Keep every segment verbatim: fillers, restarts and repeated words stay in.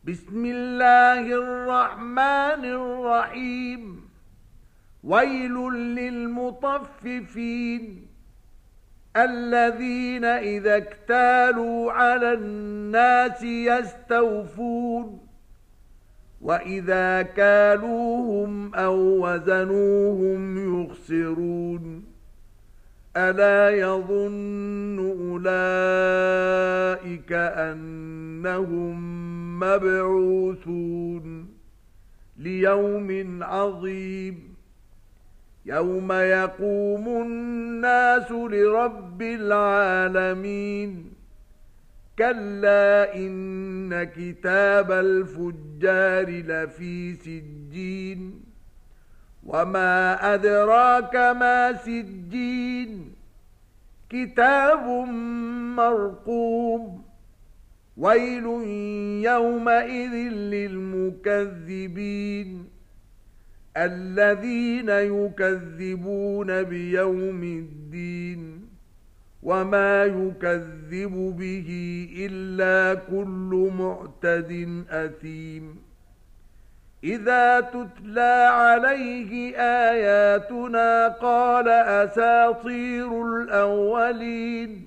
بسم الله الرحمن الرحيم. ويل للمطففين الذين إذا اكتالوا على الناس يستوفون وإذا كالوهم أو وزنوهم يخسرون. ألا يظن أولئك أنهم مبعوثون ليوم عظيم يوم يقوم الناس لرب العالمين. كلا إن كتاب الفجار لفي سجين وما أدراك ما سجين كتاب مرقوم. ويل يومئذ للمكذبين الذين يكذبون بيوم الدين وما يكذب به إلا كل معتد أثيم. إذا تتلى عليه آياتنا قال أساطير الأولين.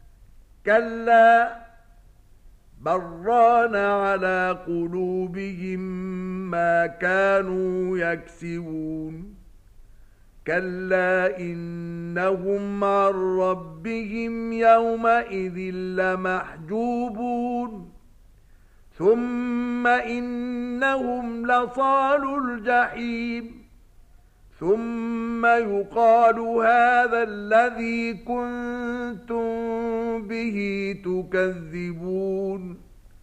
كلا بران على قلوبهم ما كانوا يكسبون. كلا إنهم عن ربهم يومئذ لمحجوبون. ثم إنهم لصالو الجحيم. ثم يقال هذا الذي كنتم به تكذبون.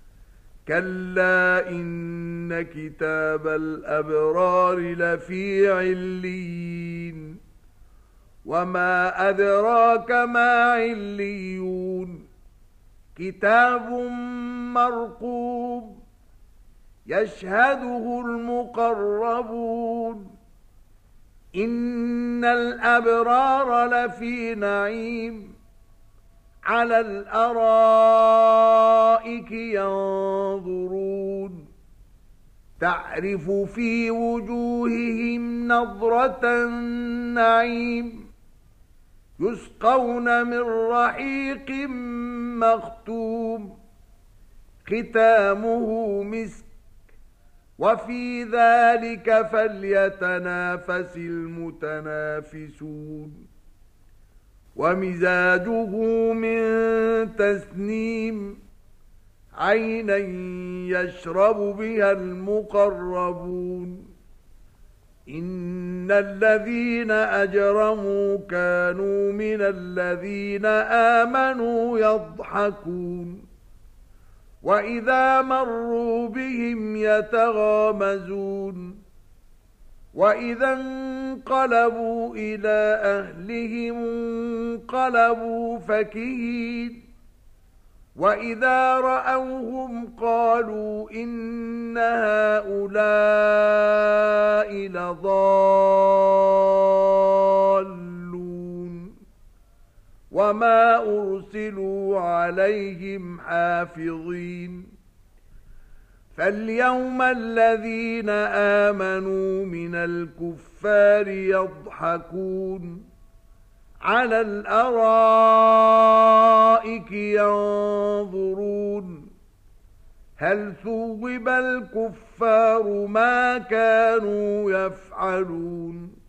كلا إن كتاب الأبرار لفي عليين وما أدراك ما عليون كتاب مرقوم يشهده المقربون. إن الأبرار لفي نعيم على الأرائك ينظرون تعرف في وجوههم نضرة النعيم يسقون من رحيق مختوم ختامه مسك وفي ذلك فليتنافس المتنافسون. ومزاجه من تسنيم عينا يشرب بها المقربون. إن الذين أجرموا كانوا من الذين آمنوا يضحكون وإذا مروا بهم يتغامزون. وإذا انقلبوا إلى أهلهم انقلبوا فكهين. وإذا رأوهم قالوا إن هؤلاء لضالون وما أرسلوا عليهم حافظين. فاليوم الذين آمنوا من الكفار يضحكون على الأرائك ينظرون هل ثوب الكفار ما كانوا يفعلون.